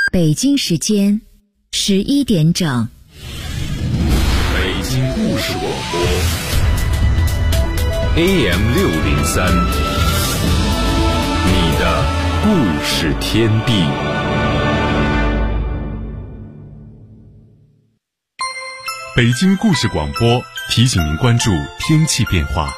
北京时间11点整。 北京故事广播 AM603，你的故事天地。北京故事广播提醒您关注天气变化。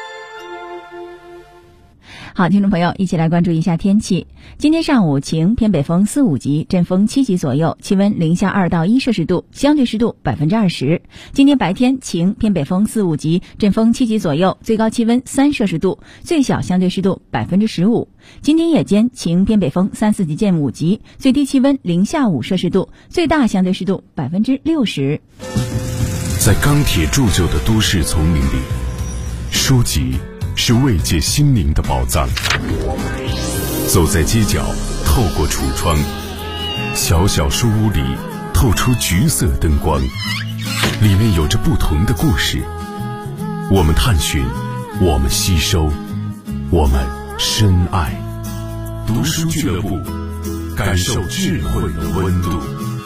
好，听众朋友，一起来关注一下天气。今天上午晴，偏北风4、5级，阵风7级左右，气温零下2到1摄氏度，相对湿度20%。今天白天晴，偏北风4、5级，阵风7级左右，最高气温3摄氏度，最小相对湿度15%。今天夜间晴，偏北风3、4级见5级，最低气温零下5摄氏度，最大相对湿度60%。 在钢铁铸就的都市丛林里，书籍是慰藉心灵的宝藏。走在街角，透过橱窗，小小书屋里透出橘色灯光，里面有着不同的故事。我们探寻，我们吸收，我们深爱。读书俱乐部，感受智慧的温度。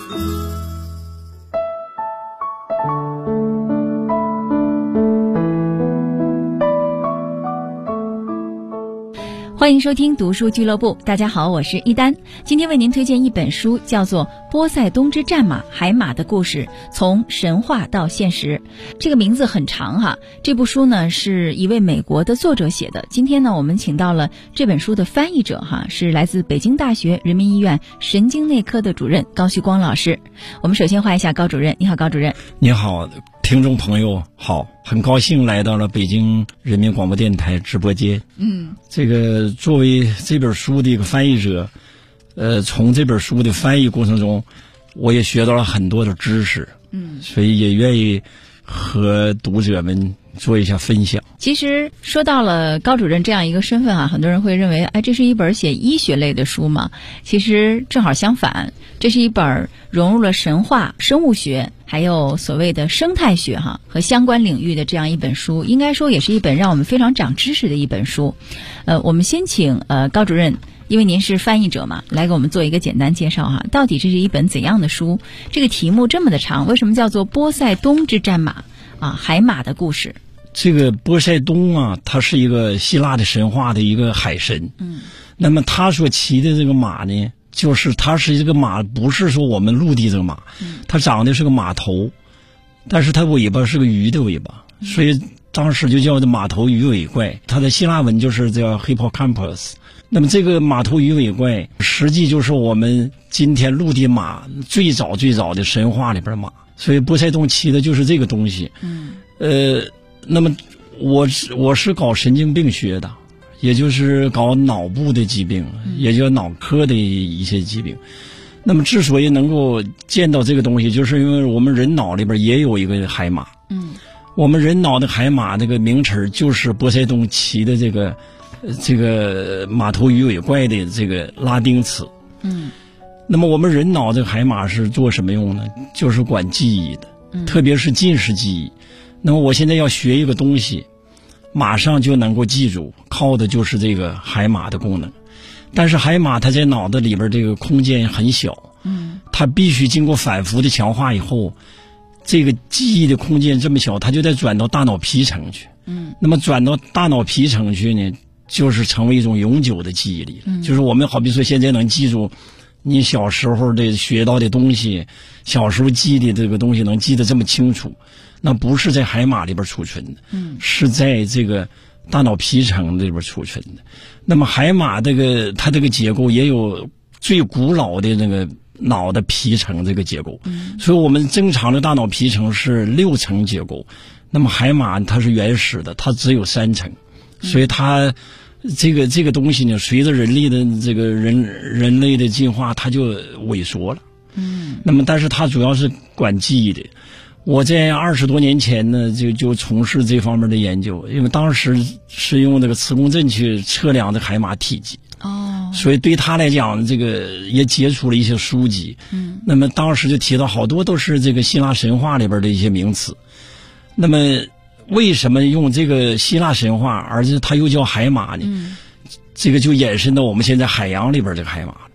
欢迎收听读书俱乐部，大家好，我是一丹。今天为您推荐一本书，叫做《波塞冬之战马：海马的故事，从神话到现实》。这个名字很长哈。这部书呢是一位美国的作者写的。今天呢我们请到了这本书的翻译者哈，是来自北京大学人民医院神经内科的主任高旭光老师。我们首先欢迎一下高主任。你好，高主任。 你好，听众朋友好，很高兴来到了北京人民广播电台直播间。这个作为这本书的一个翻译者，从这本书的翻译过程中，我也学到了很多的知识。所以也愿意和读者们做一下分享。 其实说到了高主任这样一个身份啊，很多人会认为，这是一本写医学类的书嘛？其实正好相反，这是一本融入了神话、生物学，还有所谓的生态学和相关领域的这样一本书，应该说也是一本让我们非常长知识的一本书。我们先请高主任，因为您是翻译者嘛，来给我们做一个简单介绍哈。到底这是一本怎样的书？这个题目这么的长，为什么叫做波塞冬之战马海马的故事？ 这个波塞冬啊，他是一个希腊的神话的一个海神。那么他所骑的这个马呢，就是他是这个马，不是说我们陆地这个马，他长得是个马头，但是他尾巴是个鱼的尾巴，所以当时就叫马头鱼尾怪。他的希腊文就是叫 Hippocampus。那么这个马头鱼尾怪，实际就是我们今天陆地马最早的神话里边马，所以波塞冬骑的就是这个东西。那么我是搞神经病学的，也就是搞脑部的疾病，也就是脑科的一些疾病。那么之所以能够见到这个东西，就是因为我们人脑里边也有一个海马。我们人脑的海马这个名词就是波塞冬骑的这个马头鱼尾怪的这个拉丁词。那么我们人脑这个海马是做什么用呢？就是管记忆的，特别是近视记忆。那么我现在要学一个东西，马上就能够记住，靠的就是这个海马的功能。但是海马它在脑子里边这个空间很小，它必须经过反复的强化以后，这个记忆的空间这么小，它就得转到大脑皮层去。那么转到大脑皮层去呢，就是成为一种永久的记忆力。就是我们好比说现在能记住你小时候的学到的东西，小时候记的这个东西能记得这么清楚，那不是在海马里边储存的，是在这个大脑皮层里边储存的。那么海马它这个结构也有最古老的那个脑的皮层这个结构。所以我们正常的大脑皮层是6层结构，那么海马它是原始的，它只有3层。所以它这个东西呢，随着人类的这个人类的进化，它就萎缩了。那么但是它主要是管记忆的。我在20多年前呢，就从事这方面的研究，因为当时是用那个磁共振去测量的海马体积。所以对他来讲，这个也接触了一些书籍。那么当时就提到好多都是这个希腊神话里边的一些名词。那么为什么用这个希腊神话，而且它又叫海马呢？这个就延伸到我们现在海洋里边这个海马。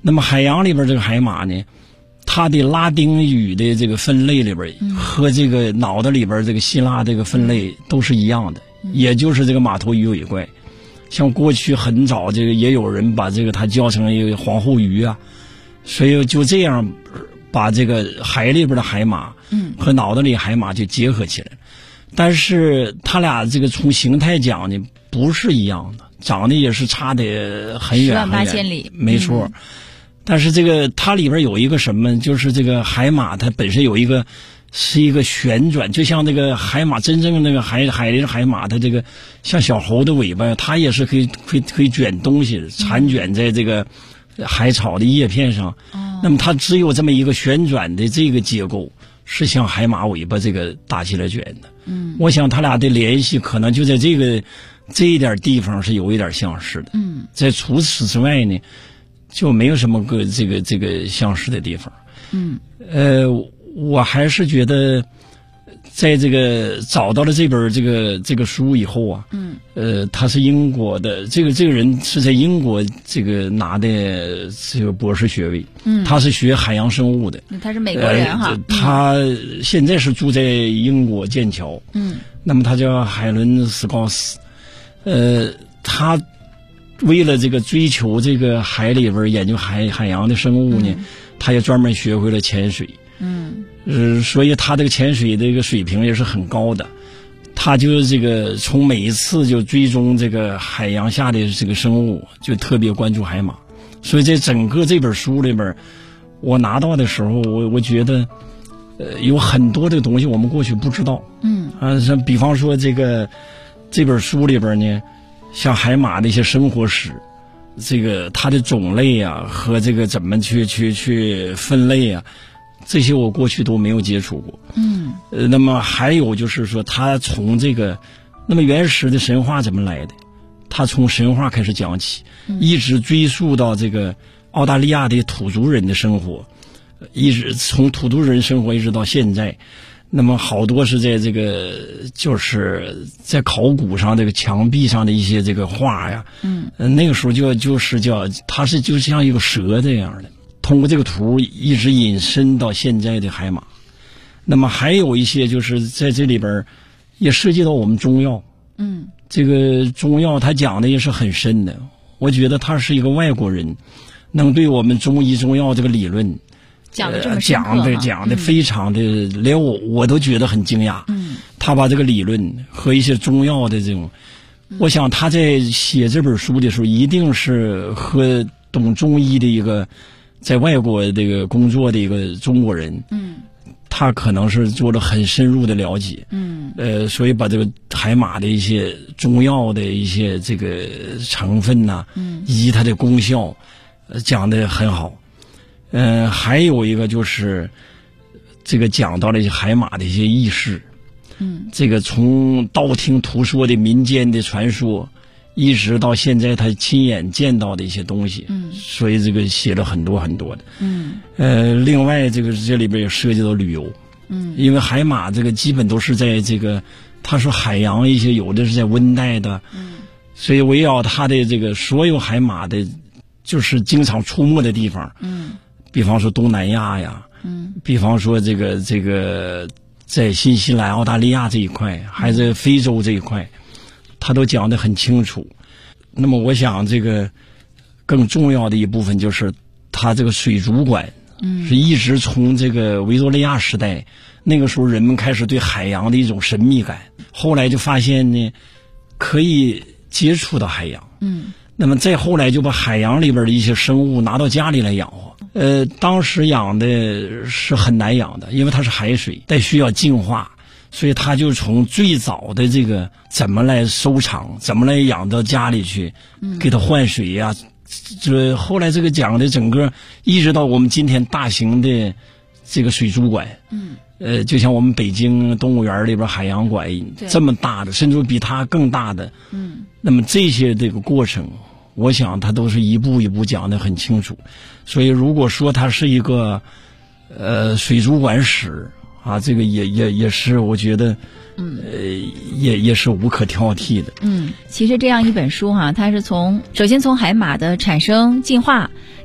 那么海洋里边这个海马呢，它的拉丁语的这个分类里边和这个脑袋里边这个希腊这个分类都是一样的，也就是这个马头鱼尾怪。像过去很早这个也有人把这个它叫成一个皇后鱼啊，所以就这样把这个海里边的海马和脑袋里海马就结合起来。但是它俩这个从形态讲呢不是一样的，长得也是差得很远很远，10万8千里，没错。但是这个它里边有一个什么，就是这个海马它本身有一个是一个旋转，就像这个海马真正那个海里的海马，它这个像小猴的尾巴，它也是可以卷东西，缠卷在这个海草的叶片上。那么它只有这么一个旋转的这个结构，是像海马尾巴这个搭起来卷的。我想它俩的联系可能就在这一点地方是有一点相似的。在除此之外呢，就没有什么这个相似的地方。我还是觉得，在这个找到了这本这个书以后啊，他是英国的，这个人是在英国这个拿的这个博士学位，他是学海洋生物的， 他是美国人哈， 他现在是住在英国剑桥，那么他叫海伦斯高斯，他为了这个追求这个海里边研究海洋的生物呢，他也专门学会了潜水。所以他这个潜水的这个水平也是很高的，他就这个从每一次就追踪这个海洋下的这个生物，就特别关注海马。所以在整个这本书里边，我拿到的时候，我觉得有很多的东西我们过去不知道。像比方说这本书里边呢，像海马的一些生活史，这个它的种类啊和这个怎么去分类啊，这些我过去都没有接触过。那么还有就是说，他从这个那么原始的神话怎么来的，他从神话开始讲起，一直追溯到这个澳大利亚的土族人的生活，一直从土族人生活一直到现在。那么好多是在这个就是在考古上这个墙壁上的一些这个画呀，那个时候就是叫它是就像一个蛇这样的，通过这个图一直引申到现在的海马。那么还有一些就是在这里边也涉及到我们中药，这个中药他讲的也是很深的，我觉得他是一个外国人能对我们中医中药这个理论讲的这么深刻， 讲的非常的连我都觉得很惊讶。他把这个理论和一些中药的这种，我想他在写这本书的时候，一定是和懂中医的一个在外国这个工作的一个中国人，他可能是做了很深入的了解，所以把这个海马的一些中药的一些这个成分呐，以及它的功效，讲得很好。还有一个就是这个讲到了一些海马的一些轶事，这个从道听途说的民间的传说，一直到现在他亲眼见到的一些东西，所以这个写了很多很多的。另外这里边也涉及到旅游，因为海马这个基本都是在这个他说海洋一些有的是在温带的，所以围绕他的这个所有海马的就是经常出没的地方，比方说东南亚呀，比方说这个在新西兰、澳大利亚这一块，还在非洲这一块，他都讲得很清楚。那么我想这个更重要的一部分就是他这个水族馆，是一直从这个维多利亚时代，那个时候人们开始对海洋的一种神秘感，后来就发现呢可以接触到海洋，那么再后来就把海洋里边的一些生物拿到家里来养活。当时养的是很难养的，因为它是海水，但需要净化，所以他就从最早的这个怎么来收藏，怎么来养到家里去，给它换水呀，这后来这个讲的整个一直到我们今天大型的这个水族馆，就像我们北京动物园里边海洋馆这么大的，甚至比它更大的，那么这些这个过程，我想他都是一步一步讲得很清楚。所以如果说它是一个水族馆史啊，这个也是我觉得也是无可挑剔的。其实这样一本书哈，它是首先从海马的产生、进化、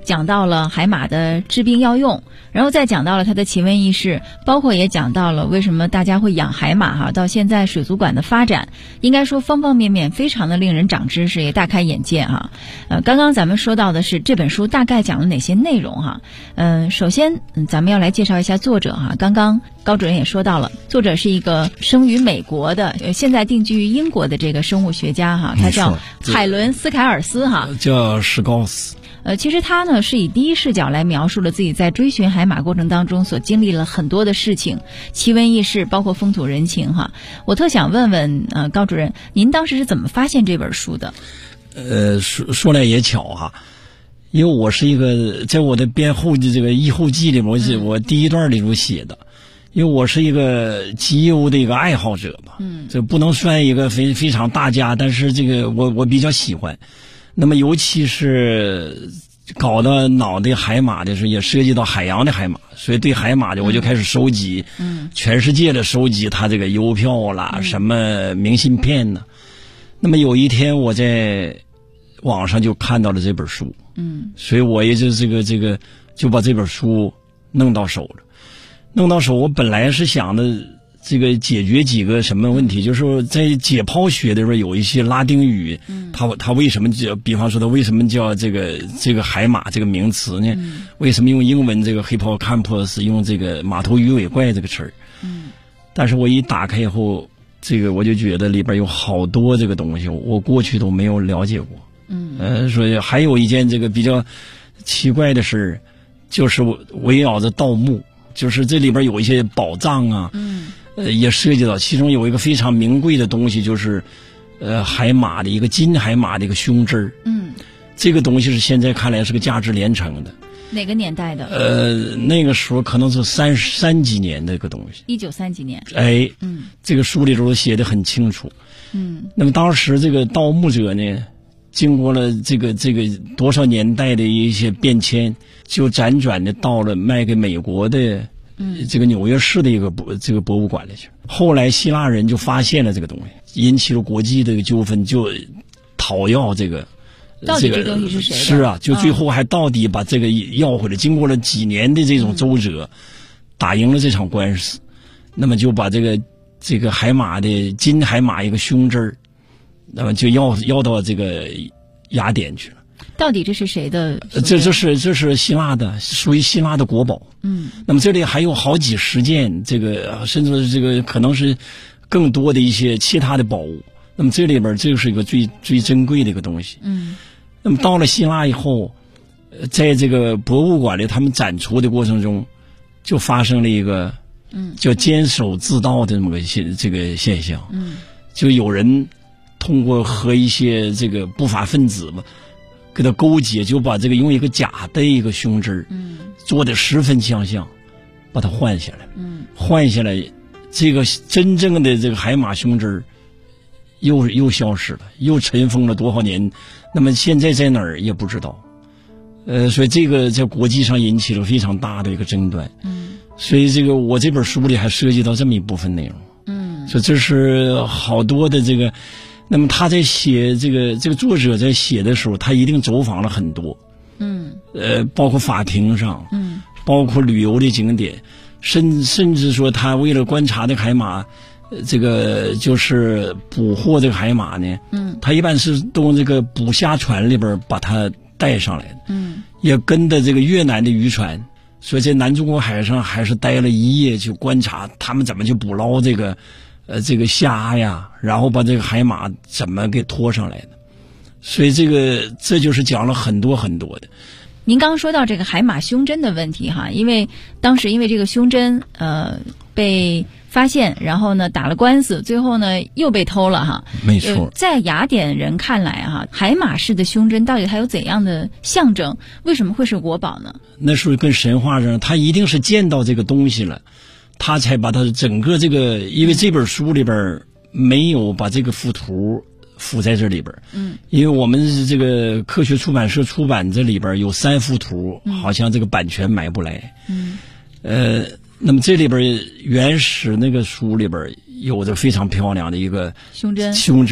讲到了海马的治病药用，然后再讲到了它的奇闻异事，包括也讲到了为什么大家会养海马哈，到现在水族馆的发展，应该说方方面面非常的令人长知识，也大开眼界哈。刚刚咱们说到的是这本书大概讲了哪些内容哈？首先咱们要来介绍一下作者哈。刚刚高主任也说到了，作者是一个生于美国的，现在定居于英国的这个生物学家哈，他叫海伦斯凯尔斯哈， 叫史高斯。 其实他呢是以第一视角来描述了自己在追寻海马过程当中所经历了很多的事情，奇闻异事，包括风土人情哈。我特想问问高主任，您当时是怎么发现这本书的？ 说来也巧哈，因为我是一个在我的编后的这个译后记里面，我第一段里头写的，因为我是一个集邮的一个爱好者吧，这不能算一个非常大家，但是这个我比较喜欢。那么尤其是搞到脑袋海马的时候，也涉及到海洋的海马，所以对海马的我就开始收集，全世界的收集它这个邮票啦，什么明信片呢。那么有一天我在网上就看到了这本书，所以我也就这个就把这本书弄到手了。我本来是想的这个解决几个什么问题，就是在解剖学的时候有一些拉丁语，它为什么叫，比方说它为什么叫这个海马这个名词呢？为什么用英文这个 hippocampus 用这个马头鱼尾怪这个词儿？但是我一打开以后，这个我就觉得里边有好多这个东西，我过去都没有了解过。所以还有一件这个比较奇怪的事，就是围绕着盗墓，就是这里边有一些宝藏啊，也涉及到，其中有一个非常名贵的东西，就是海马的一个金海马的一个胸针儿。这个东西是现在看来是个价值连城的。 哪个年代的？ 那个时候可能是三几年的一个东西。 1930几年。 这个书里头写得很清楚。那么当时这个盗墓者呢，经过了这个多少年代的一些变迁，就辗转的到了卖给美国的这个纽约市的一个这个博物馆里去。后来希腊人就发现了这个东西，引起了国际的纠纷，就讨要这个。 到底这东西是谁的？ 是啊，就最后还到底把这个要回来。经过了几年的这种周折，打赢了这场官司，那么就把这个海马的金海马一个胸针儿，那么就要到这个雅典去了。 到底这是谁的？ 这是希腊的，属于希腊的国宝。那么这里还有好几十件，这个甚至这个可能是更多的一些其他的宝物。那么这里边这是一个最珍贵的一个东西。那么到了希腊以后，在这个博物馆里他们展出的过程中，就发生了一个叫监守自盗的这么个现象。就有人通过和一些这个不法分子吧，给他勾结，就把这个用一个假的一个胸针做得十分相像，把它换下来。换下来，这个真正的这个海马胸针又消失了，又尘封了多少年，那么现在在哪儿也不知道。所以这个在国际上引起了非常大的一个争端。所以这个我这本书里还涉及到这么一部分内容。所以这是好多的这个，那么他在写这个作者在写的时候，他一定走访了很多。包括法庭上，包括旅游的景点，甚至说他为了观察这个海马。这个就是捕获这个海马呢，他一般是都这个捕虾船里边把它带上来的，也跟着这个越南的渔船，所以在南中国海上还是待了一夜，去观察他们怎么去捕捞这个虾呀，然后把这个海马怎么给拖上来的，所以这就是讲了很多很多的。 您刚说到这个海马胸针的问题哈，因为当时因为这个胸针被发现，然后呢打了官司，最后呢又被偷了哈。 没错。 在雅典人看来哈，海马式的胸针到底它有怎样的象征？为什么会是国宝呢？ 那时候跟神话上，他一定是见到这个东西了，他才把它整个这个，因为这本书里边没有把这个附图附在这里边。因为我们这个科学出版社出版这里边有3幅图，好像这个版权买不来。那么这里边原始那个书里边有着非常漂亮的一个胸针，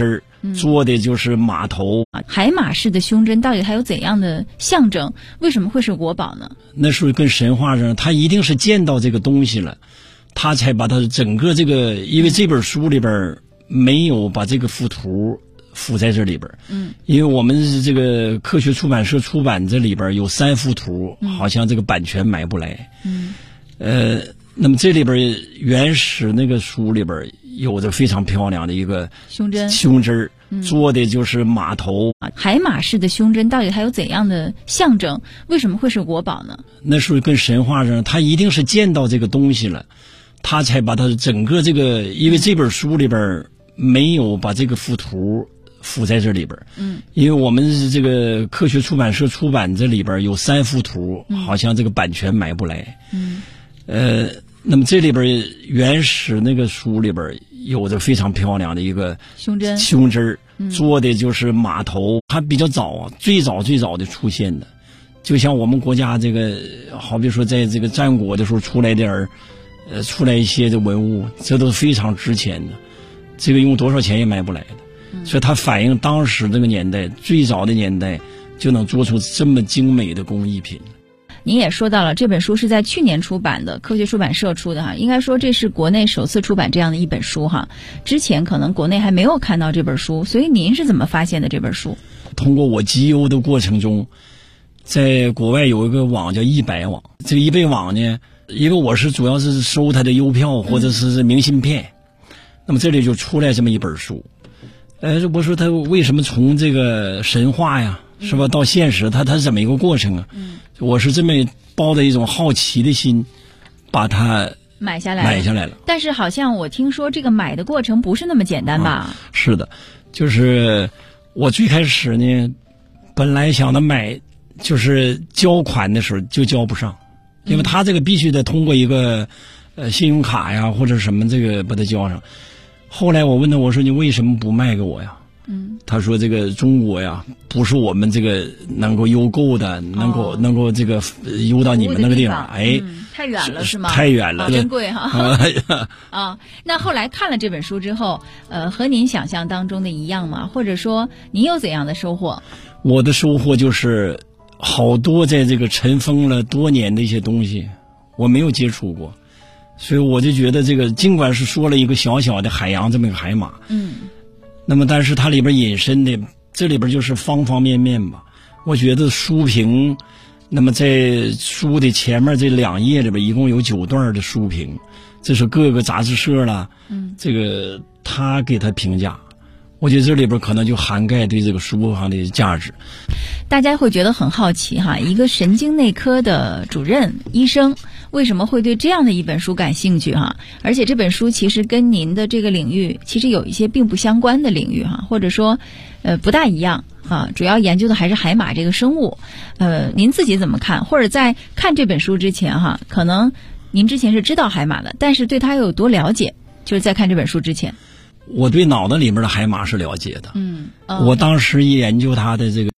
做的就是马头。 海马式的胸针到底它有怎样的象征？为什么会是国宝呢？ 那时候跟神话上，他一定是见到这个东西了，他才把它整个这个，因为这本书里边没有把这个附图附在这里边，因为我们这个科学出版社出版这里边有3幅图，好像这个版权买不来，那么这里边原始那个书里边有着非常漂亮的一个胸针，做的就是马头。 海马式的胸针到底它有怎样的象征？为什么会是国宝呢？ 那时候跟神话上，他一定是见到这个东西了，他才把它整个这个，因为这本书里边没有把这个附图附在这里边，因为我们这个科学出版社出版这里边有3幅图，好像这个版权买不来，那么这里边原始那个书里边有着非常漂亮的一个胸针，做的就是马头，它比较早啊，最早的出现的，就像我们国家这个，好比说在这个战国的时候出来一些的文物，这都是非常值钱的，这个用多少钱也买不来的，所以它反映当时这个年代，最早的年代就能做出这么精美的工艺品。 您也说到了，这本书是在去年出版的，科学出版社出的哈，应该说这是国内首次出版这样的一本书哈。之前可能国内还没有看到这本书，所以您是怎么发现的这本书？ 通过我集邮的过程中，在国外有一个网叫100网，这个100网呢，因为我是主要是收它的邮票或者是明信片，那么这里就出来这么一本书。我说他为什么从这个神话呀，是吧，到现实，它是怎么一个过程啊？我是这么抱着一种好奇的心，把它买下来了。 但是好像我听说这个买的过程不是那么简单吧？ 是的，就是我最开始呢，本来想着买，就是交款的时候就交不上，因为他这个必须得通过一个信用卡呀或者什么这个把它交上。后来我问他，我说你为什么不卖给我呀？他说这个中国呀，不是我们这个能够邮购的，能够这个邮到你们那个地方， 太远了是吗？ 太远了， 真贵哈。那后来看了这本书之后，和您想象当中的一样吗？或者说您有怎样的收获？ 我的收获就是好多在这个尘封了多年的一些东西，我没有接触过，所以我就觉得这个尽管是说了一个小小的海洋这么一个海马，那么但是它里边引申的这里边就是方方面面吧。我觉得书评，那么在书的前面这2页里边一共有9段的书评，这是各个杂志社啦，这个他给他评价，我觉得这里边可能就涵盖对这个书上的价值。 大家会觉得很好奇哈，一个神经内科的主任医生为什么会对这样的一本书感兴趣哈？而且这本书其实跟您的这个领域其实有一些并不相关的领域哈，或者说不大一样啊，主要研究的还是海马这个生物。您自己怎么看？或者在看这本书之前哈，可能您之前是知道海马的，但是对它又有多了解？就是在看这本书之前， 我对脑袋里面的海马是了解的。我当时研究它的这个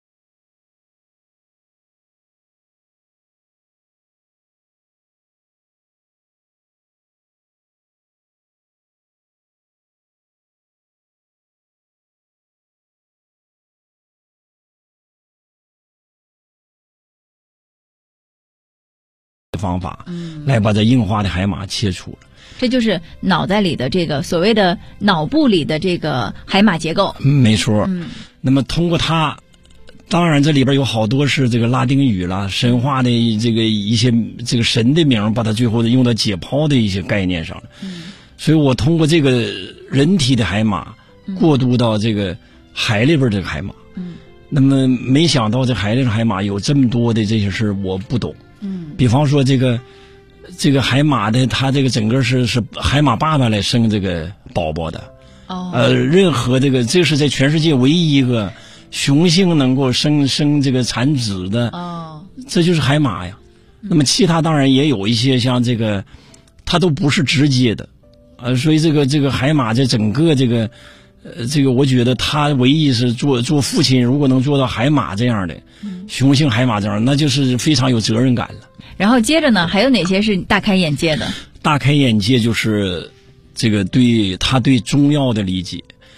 方法来把这硬化的海马切除了。 这就是脑袋里的这个所谓的脑部里的这个海马结构。 没错。那么通过它，当然这里边有好多是这个拉丁语啦、神话的这个一些这个神的名，把它最后用到解剖的一些概念上了。所以我通过这个人体的海马过渡到这个海里边这个海马。那么没想到这海里的海马有这么多的这些事我不懂。比方说这个海马的，它这个整个是海马爸爸来生这个宝宝的。任何这是在全世界唯一一个雄性能够生这个产子的。这就是海马呀。那么其他当然也有一些像这个，它都不是直接的。所以这个海马在整个这个我觉得他唯一是做父亲，如果能做到海马这样的雄性海马这样，那就是非常有责任感了。 然后接着呢，还有哪些是大开眼界的？大开眼界就是这个对中药的理解。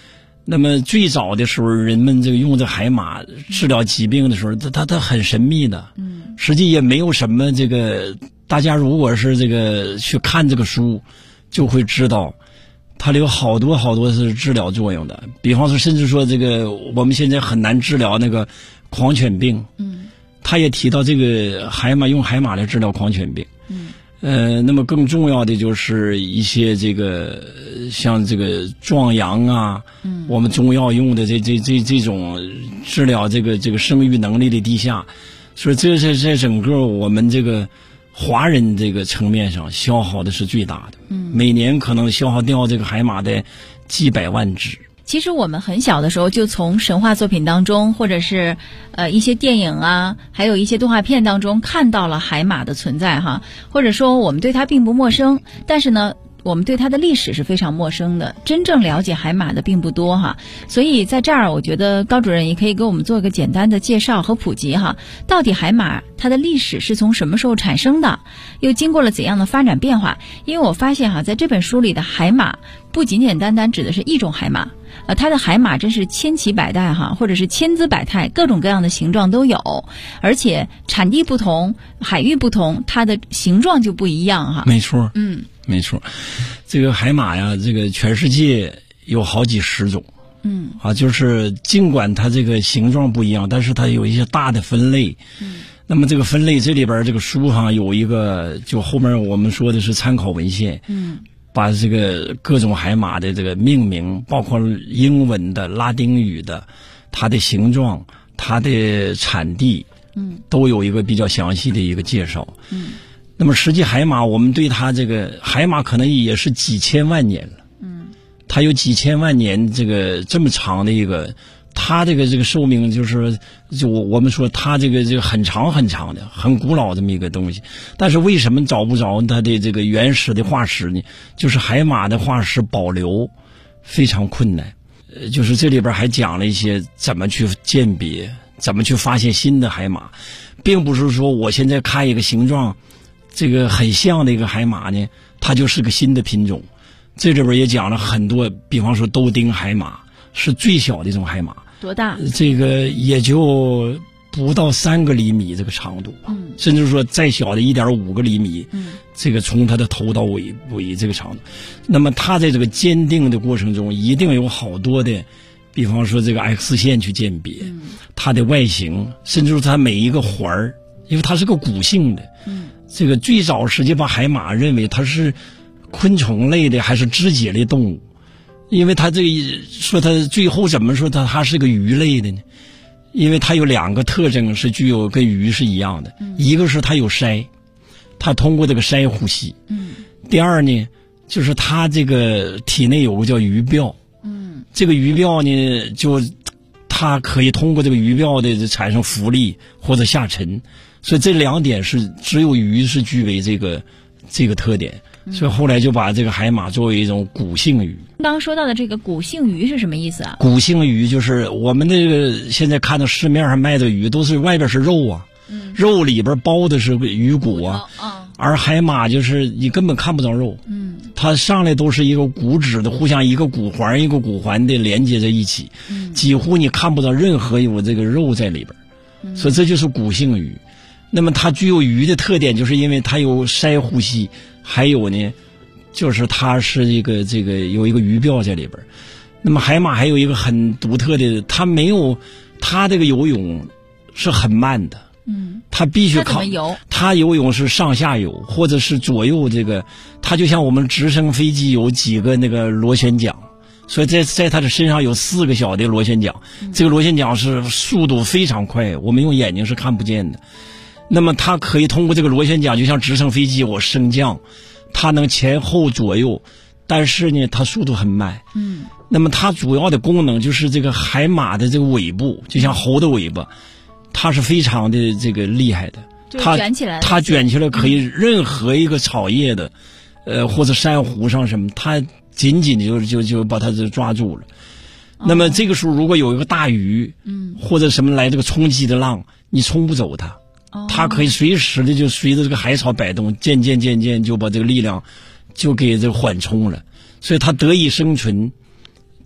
那么最早的时候，人们这个用这海马治疗疾病的时候，它很神秘的，实际也没有什么这个。大家如果是这个去看这个书，就会知道，它里有好多是治疗作用的。比方说，甚至说这个我们现在很难治疗那个狂犬病，他也提到这个用海马来治疗狂犬病。那么更重要的就是一些这个像这个壮阳啊，我们中药用的这种治疗这个生育能力的低下，所以这是在整个我们这个华人这个层面上消耗的是最大的。每年可能消耗掉这个海马的几百万只。 其实我们很小的时候就从神话作品当中，或者是一些电影啊，还有一些动画片当中看到了海马的存在哈，或者说我们对它并不陌生，但是呢，我们对它的历史是非常陌生的，真正了解海马的并不多哈。所以在这儿，我觉得高主任也可以给我们做一个简单的介绍和普及哈，到底海马它的历史是从什么时候产生的，又经过了怎样的发展变化？因为我发现哈，在这本书里的海马不简简单单指的是一种海马。它的海马真是千奇百代哈，或者是千姿百态，各种各样的形状都有，而且产地不同，海域不同，它的形状就不一样哈。 没错，没错。这个海马呀，这个全世界有好几十种，就是尽管它这个形状不一样，但是它有一些大的分类。那么这个分类，这里边这个书上有一个，就后面我们说的是参考文献。把这个各种海马的这个命名，包括英文的、拉丁语的，它的形状、它的产地，都有一个比较详细的一个介绍。那么实际海马，我们对它这个海马可能也是几千万年了。它有几千万年这么长的一个，它这个寿命就我们说它这个很长的很古老这么一个东西。但是为什么找不着它的这个原始的化石呢？就是海马的化石保留非常困难。就是这里边还讲了一些怎么去鉴别，怎么去发现新的海马，并不是说我现在看一个形状这个很像的一个海马呢，它就是个新的品种。这里边也讲了很多，比方说豆丁海马是最小的一种海马。 多大？这个也就不到3个厘米这个长度，甚至说再小的1.5个厘米，这个从它的头到尾这个长度。那么它在这个鉴定的过程中，一定有好多的，比方说这个 X 线去鉴别，它的外形，甚至说它每一个环儿，因为它是个骨性的，这个最早实际把海马认为它是昆虫类的还是肢节类动物。因为它说它最后怎么说它是个鱼类的呢？因为它有2个特征是具有跟鱼是一样的，一个是它有鳃，它通过这个鳃呼吸。第二呢，就是它这个体内有个叫鱼鳔。这个鱼鳔呢，就它可以通过这个鱼鳔的产生浮力或者下沉，所以这2点是只有鱼是具备这个特点。所以后来就把这个海马作为一种骨性鱼。 刚刚说到的这个骨性鱼是什么意思啊？ 骨性鱼就是我们这个现在看到市面上卖的鱼都是外边是肉啊，肉里边包的是鱼骨啊，而海马就是你根本看不着肉，它上来都是一个骨质的，互相一个骨环一个骨环的连接在一起，几乎你看不到任何有这个肉在里边，所以这就是骨性鱼。那么它具有鱼的特点，就是因为它有鳃呼吸，还有呢，就是它是有一个鱼鳔在里边。那么海马还有一个很独特的，它这个游泳是很慢的，它必须靠它游泳是上下游或者是左右它就像我们直升飞机有几个那个螺旋桨。所以在它的身上有4个小的螺旋桨，这个螺旋桨是速度非常快，我们用眼睛是看不见的。那么它可以通过这个螺旋桨，就像直升飞机我升降，它能前后左右，但是呢它速度很慢。那么它主要的功能就是这个海马的这个尾部，就像猴的尾巴，它是非常的厉害的。它卷起来可以任何一个草叶的或者珊瑚上什么，它紧紧就把它抓住了。那么这个时候如果有一个大鱼或者什么来这个冲击的浪，你冲不走它，它可以随时的就随着这个海草摆动，渐渐就把这个力量就给这个缓冲了，所以它得以生存，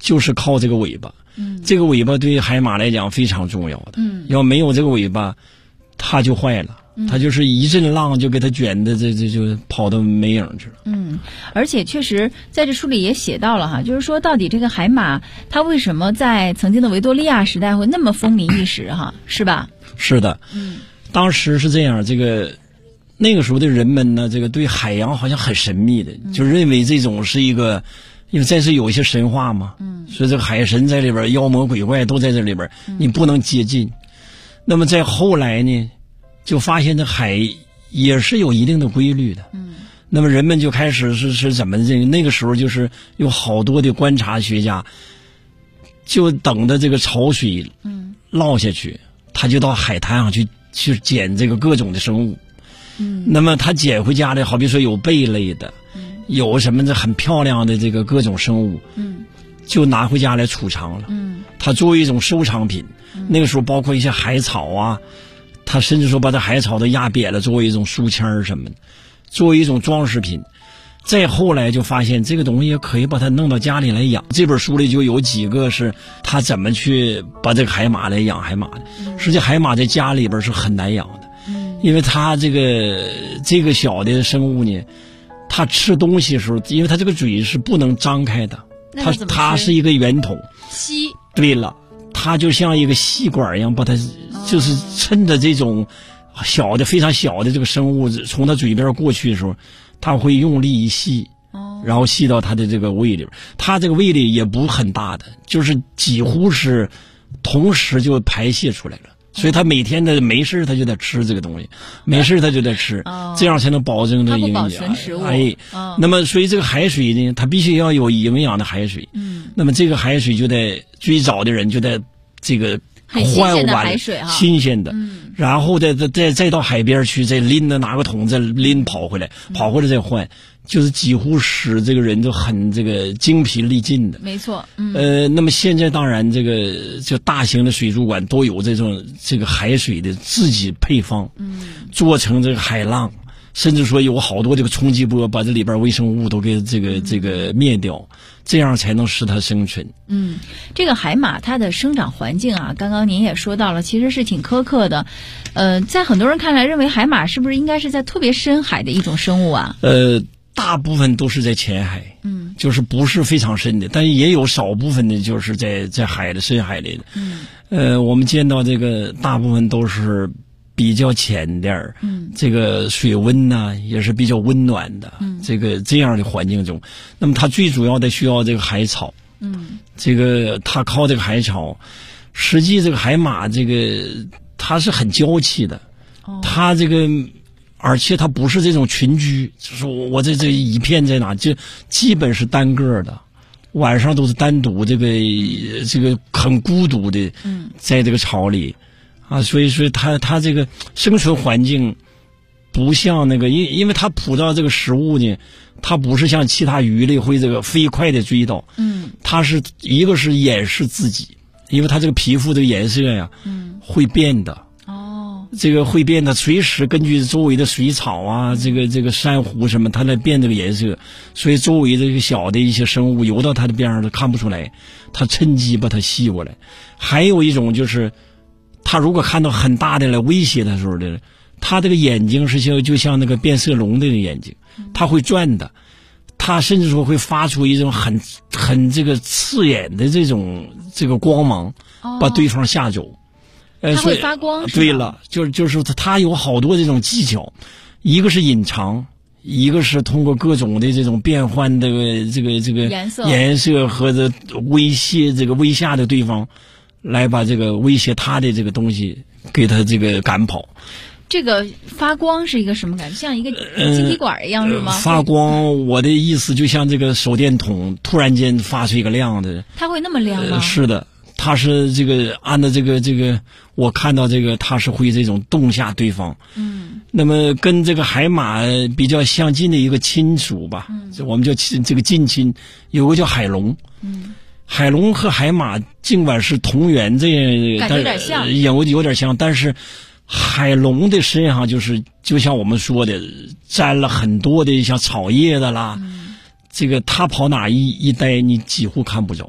就是靠这个尾巴。这个尾巴对海马来讲非常重要的。要没有这个尾巴，它就坏了。它就是一阵浪就给它卷的，这就跑到没影去了。 而且确实在这书里也写到了哈，就是说到底这个海马它为什么在曾经的维多利亚时代会那么风靡一时哈，是吧？ 是的。当时是这样，那个时候的人们呢，这个对海洋好像很神秘的，就认为这种是一个，因为这是有一些神话嘛，所以这个海神在里边，妖魔鬼怪都在这里边，你不能接近。那么在后来呢，就发现这海也是有一定的规律的。那么人们就开始是怎么那个时候就是有好多的观察学家，就等着这个潮水落下去，他就到海滩上去捡这个各种的生物。那么他捡回家的，好比说有贝类的，有什么很漂亮的这个各种生物，就拿回家来储藏了。他作为一种收藏品。那个时候包括一些海草啊，他甚至说把这海草都压扁了，作为一种书签什么的，作为一种装饰品。再后来就发现这个东西也可以把它弄到家里来养。这本书里就有几个是他怎么去把这个海马来养海马的。实际海马在家里边是很难养的，因为它这个小的生物呢，它吃东西的时候，因为它这个嘴是不能张开的，它是一个圆筒吸。 对了，它就像一个吸管一样，把它就是趁着这种小的非常小的这个生物从它嘴边过去的时候，它会用力一吸，然后吸到它的这个胃里边。它这个胃里也不很大的，就是几乎是同时就排泄出来了。所以他每天的没事他就得吃这个东西，没事他就得吃，这样才能保证这个营养。那么所以这个海水呢，它必须要有营养的海水。那么这个海水就得最早的人就得这个换完新鲜的，然后再到海边去，再拎着拿个桶再拎跑回来再换，就是几乎使这个人都很这个精疲力尽的。 没错。 那么现在当然这个就大型的水族馆都有这个海水的自己配方，做成这个海浪，甚至说有好多这个冲击波把这里边微生物都给这个灭掉，这样才能使它生存。 这个海马它的生长环境啊，刚刚您也说到了，其实是挺苛刻的。在很多人看来，认为海马是不是应该是在特别深海的一种生物啊？ 大部分都是在浅海，就是不是非常深的，但也有少部分的就是在海的深海里的。我们见到这个大部分都是比较浅点儿，这个水温呢也是比较温暖的，这样的环境中，那么它最主要的需要这个海草，这个它靠这个海草，实际这个海马这个它是很娇气的，它这个而且它不是这种群居，就是我这一片在哪，就基本是单个的，晚上都是单独这个很孤独的，在这个巢里。所以说它这个生存环境不像那个，因为它捕到这个食物呢，它不是像其他鱼类会这个飞快的追到，它是一个是掩饰自己，因为它这个皮肤这个颜色呀，会变的。这个会变的，随时根据周围的水草啊，这个珊瑚什么，它来变这个颜色，所以周围这个小的一些生物游到它的边上，它看不出来，它趁机把它吸过来。还有一种就是，它如果看到很大的来威胁它的时候的，它这个眼睛是就像那个变色龙的眼睛，它会转的，它甚至说会发出一种很这个刺眼的这个光芒，把对方吓走。 它会发光。 对了，就是它有好多这种技巧，一个是隐藏，一个是通过各种的这种变换的这个颜色和威吓的对方，来把这个威胁他的这个东西给他这个赶跑。 这个发光是一个什么感觉？像一个晶体管一样是吗？ 发光，我的意思就像这个手电筒突然间发出一个亮的。 它会那么亮吗？ 是的。它是这个按照这个，我看到这个它是会这种动下对方。那么跟这个海马比较相近的一个亲属吧，我们叫这个近亲，有个叫海龙。海龙和海马尽管是同源，这样感觉有点像， 有点像，但是海龙的身上就像我们说的，沾了很多的像草叶的啦。这个它跑哪一待你几乎看不着。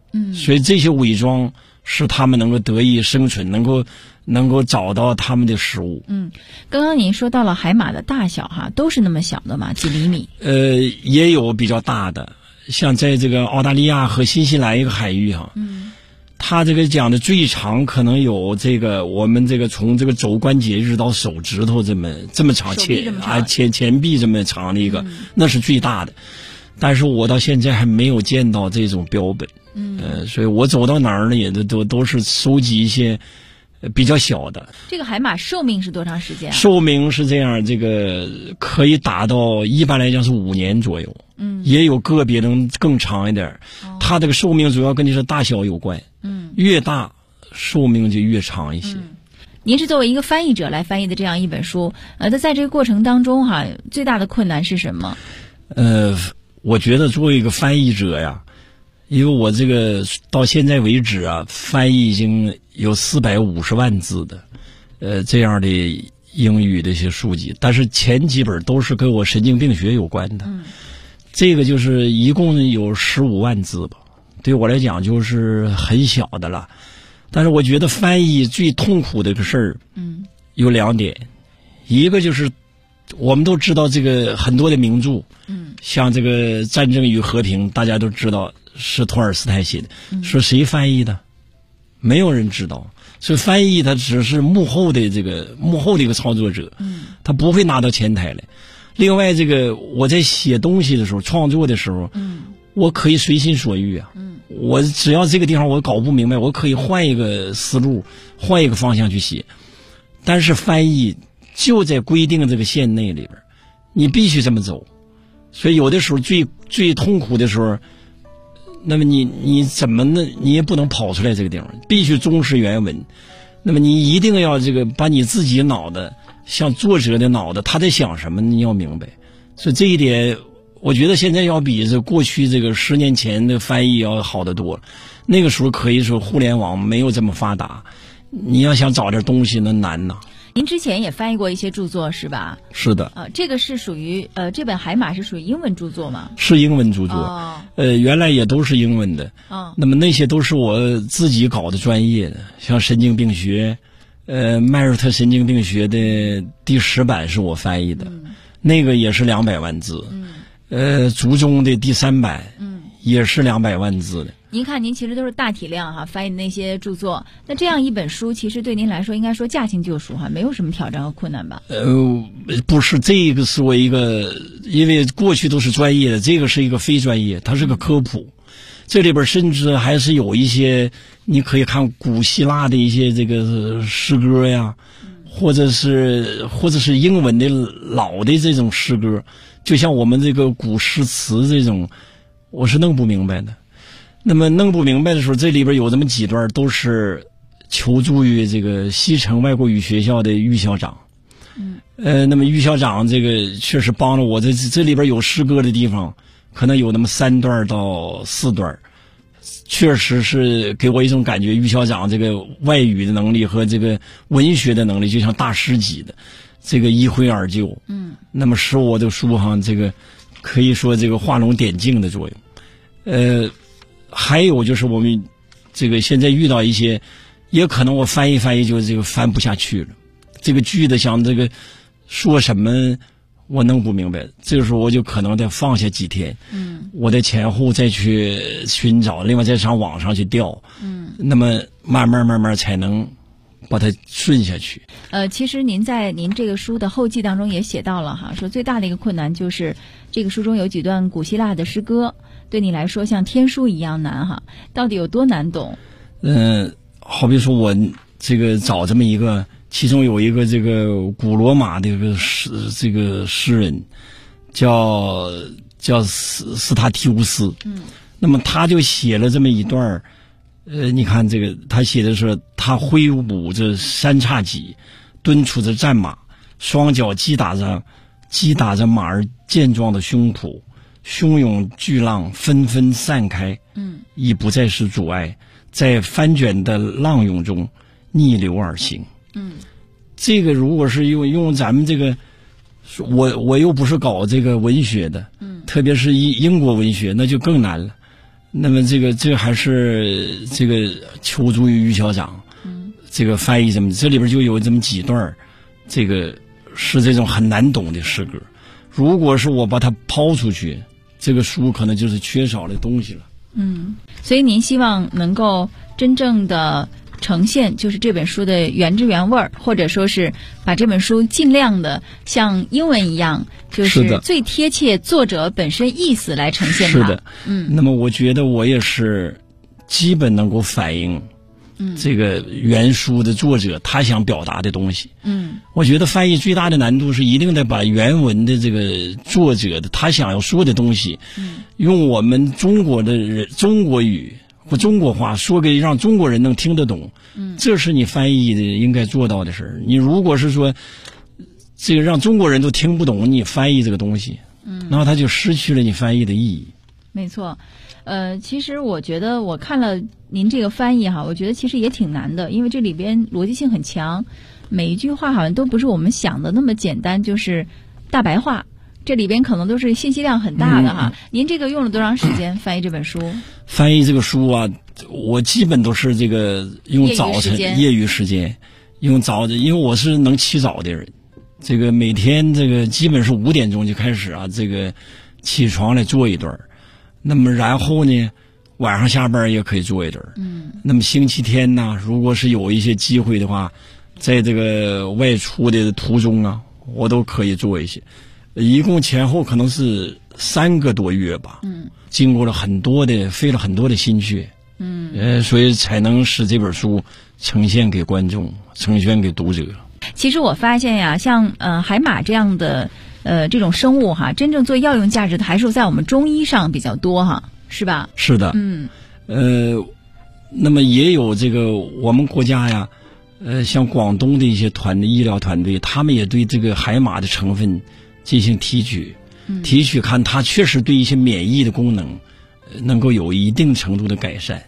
所以这些伪装使他们能够得以生存，能够找到他们的食物。 刚刚您说到了海马的大小哈，都是那么小的嘛，几厘米？ 也有比较大的，像在这个澳大利亚和新西兰一个海域哈，它这个讲的最长可能有这个我们这个从这个肘关节一直到手指头这么长，前臂这么长的一个，那是最大的。但是我到现在还没有见到这种标本，所以我走到哪儿呢，也都是收集一些比较小的。 这个海马寿命是多长时间啊？ 寿命是这样，这个可以达到一般来讲是5年左右，也有个别能更长一点。它这个寿命主要跟你的大小有关，越大寿命就越长一些。 您是作为一个翻译者来翻译的这样一本书，那在这个过程当中哈，最大的困难是什么？ 我觉得作为一个翻译者呀，因为我这个到现在为止啊，翻译已经有450万字的，这样的英语的一些书籍，但是前几本都是跟我神经病学有关的，这个就是一共有15万字吧，对我来讲就是很小的了。但是我觉得翻译最痛苦的一个事儿，有2点，一个就是我们都知道这个很多的名著，像这个《战争与和平》，大家都知道是托尔斯泰写的，说谁翻译的，没有人知道。所以翻译他只是幕后的一个操作者，他不会拿到前台来。另外，这个我在写东西的时候，创作的时候，我可以随心所欲啊，我只要这个地方我搞不明白，我可以换一个思路，换一个方向去写。但是翻译就在规定这个线内里边，你必须这么走。所以有的时候最痛苦的时候，那么你怎么呢？你也不能跑出来这个地方，必须忠实原文。那么你一定要这个把你自己脑袋，像作者的脑袋，他在想什么，你要明白。所以这一点，我觉得现在要比这过去这个10年前的翻译要好得多。那个时候可以说互联网没有这么发达，你要想找点东西那难呐。 您之前也翻译过一些著作是吧？ 是的。 这个是属于这本海马是属于英文著作吗？ 是英文著作。原来也都是英文的。那么那些都是我自己搞的专业的，像神经病学，迈尔特神经病学的第10版是我翻译的，那个也是200万字。竹中的第3版，也是200万字的。 您看，您其实都是大体量哈翻译的那些著作，那这样一本书，其实对您来说，应该说驾轻就熟哈，没有什么挑战和困难吧？ 不是，这个是我一个，因为过去都是专业的，这个是一个非专业，它是个科普。这里边甚至还是有一些，你可以看古希腊的一些这个诗歌呀，或者是英文的老的这种诗歌，就像我们这个古诗词这种，我是弄不明白的。那么弄不明白的时候，这里边有这么几段都是求助于这个西城外国语学校的于校长。那么于校长这个确实帮了我，这里边有诗歌的地方，可能有那么3段到4段，确实是给我一种感觉，于校长这个外语的能力和这个文学的能力，就像大师级的，这个一挥而就。那么使我的书上这个可以说这个画龙点睛的作用。还有就是我们这个现在遇到一些，也可能我翻译就这个翻不下去了，这个句子想这个说什么我弄不明白，这个时候我就可能得放下几天，我在前后再去寻找，另外再上网上去调，那么慢慢才能把它顺下去。 其实您在您这个书的后记当中也写到了哈，说最大的一个困难就是这个书中有几段古希腊的诗歌，对你来说像天书一样难哈，到底有多难懂？ 好比说我这个找这么一个，其中有一个这个古罗马的这个诗人叫斯塔提乌斯，那么他就写了这么一段，你看这个他写的是他挥舞着三叉戟，敦促着战马，双脚击打着马儿健壮的胸脯，汹涌巨浪纷纷散开，已不再是阻碍，在翻卷的浪涌中逆流而行。这个如果是用咱们这个，我又不是搞这个文学的，特别是英国文学，那就更难了。 那么这个还是这个求助于于校长，这个翻译这里边就有这么几段，这个是这种很难懂的诗歌。如果是我把它抛出去，这个书可能就是缺少了东西了。 所以您希望能够真正的呈现就是这本书的原汁原味儿，或者说是把这本书尽量的像英文一样，就是最贴切作者本身意思来呈现它。 是的，那么我觉得我也是基本能够反映这个原书的作者他想表达的东西。我觉得翻译最大的难度是一定得把原文的这个作者的他想要说的东西，用我们中国语或中国话说给让中国人能听得懂，这是你翻译的应该做到的事儿。你如果是说这个让中国人都听不懂你翻译这个东西，那么他就失去了你翻译的意义。 没错。其实我觉得我看了您这个翻译哈，我觉得其实也挺难的，因为这里边逻辑性很强，每一句话好像都不是我们想的那么简单，就是大白话，这里边可能都是信息量很大的哈。您这个用了多长时间翻译这本书？ 翻译这个书啊，我基本都是这个用早晨业余时间，用早的，因为我是能起早的人，这个每天这个基本是5点钟就开始啊，这个起床来做一段。那么然后呢，晚上下班也可以做一段。那么星期天呢，如果是有一些机会的话，在这个外出的途中啊，我都可以做一些。一共前后可能是3个多月吧。经过了费了很多的心血。所以才能使这本书呈现给观众，呈现给读者。 其实我发现呀，像海马这样的这种生物哈，真正做药用价值的还是在我们中医上比较多哈，是吧？ 是的。那么也有这个我们国家呀，像广东的一些医疗团队，他们也对这个海马的成分进行提取，看它确实对一些免疫的功能能够有一定程度的改善。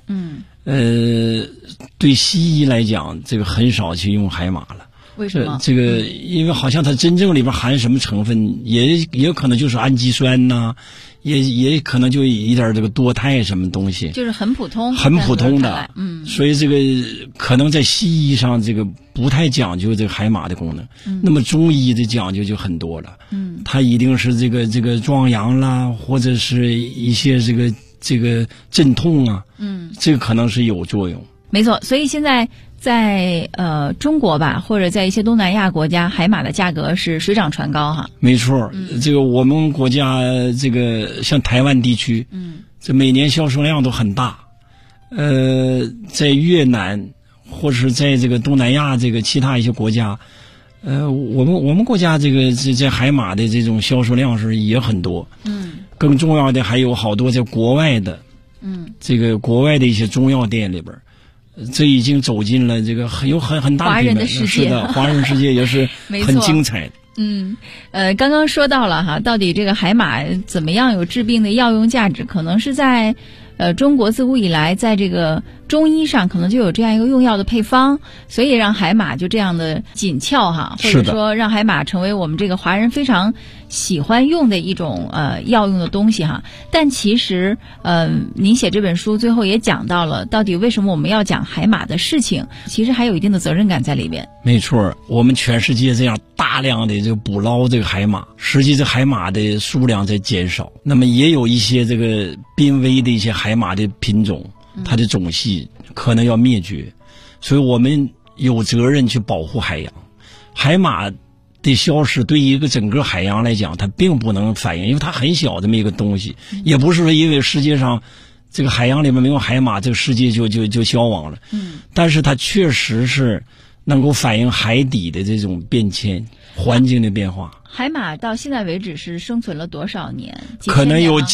对西医来讲，这个很少去用海马了。 为什么？ 这个因为好像它真正里边含什么成分，也可能就是氨基酸呐，也可能就一点这个多肽什么东西， 就是很普通的。所以这个可能在西医上这个不太讲究这个海马的功能。那么中医的讲究就很多了。它一定是这个壮阳啦，或者是一些这个镇痛啊。这个可能是有作用。 没错，所以现在在中国吧，或者在一些东南亚国家，海马的价格是水涨船高哈。 没错。这个我们国家这个像台湾地区，这每年销售量都很大。在越南或者是在这个东南亚这个其他一些国家，我们国家这海马的这种销售量是也很多。更重要的还有好多在国外的，这个国外的一些中药店里边。这已经走进了这个很大的华人的世界。 是的，华人世界也是很精彩的。 刚刚说到了哈，到底这个海马怎么样有治病的药用价值？可能是在中国自古以来在这个中医上可能就有这样一个用药的配方，所以让海马就这样的紧俏哈，或者说让海马成为我们这个华人非常喜欢用的一种药用的东西哈。但其实您写这本书最后也讲到了，到底为什么我们要讲海马的事情，其实还有一定的责任感在里边。 没错，我们全世界这样大量的这个捕捞这个海马，实际这海马的数量在减少。那么也有一些这个濒危的一些海马的品种，它的种系可能要灭绝，所以我们有责任去保护海洋。海马的消失对于一个整个海洋来讲，它并不能反映，因为它很小这么一个东西，也不是说因为世界上这个海洋里面没有海马，这个世界就消亡了。但是它确实是能够反映海底的这种变迁、环境的变化。 海马到现在为止是生存了多少年？ 可能有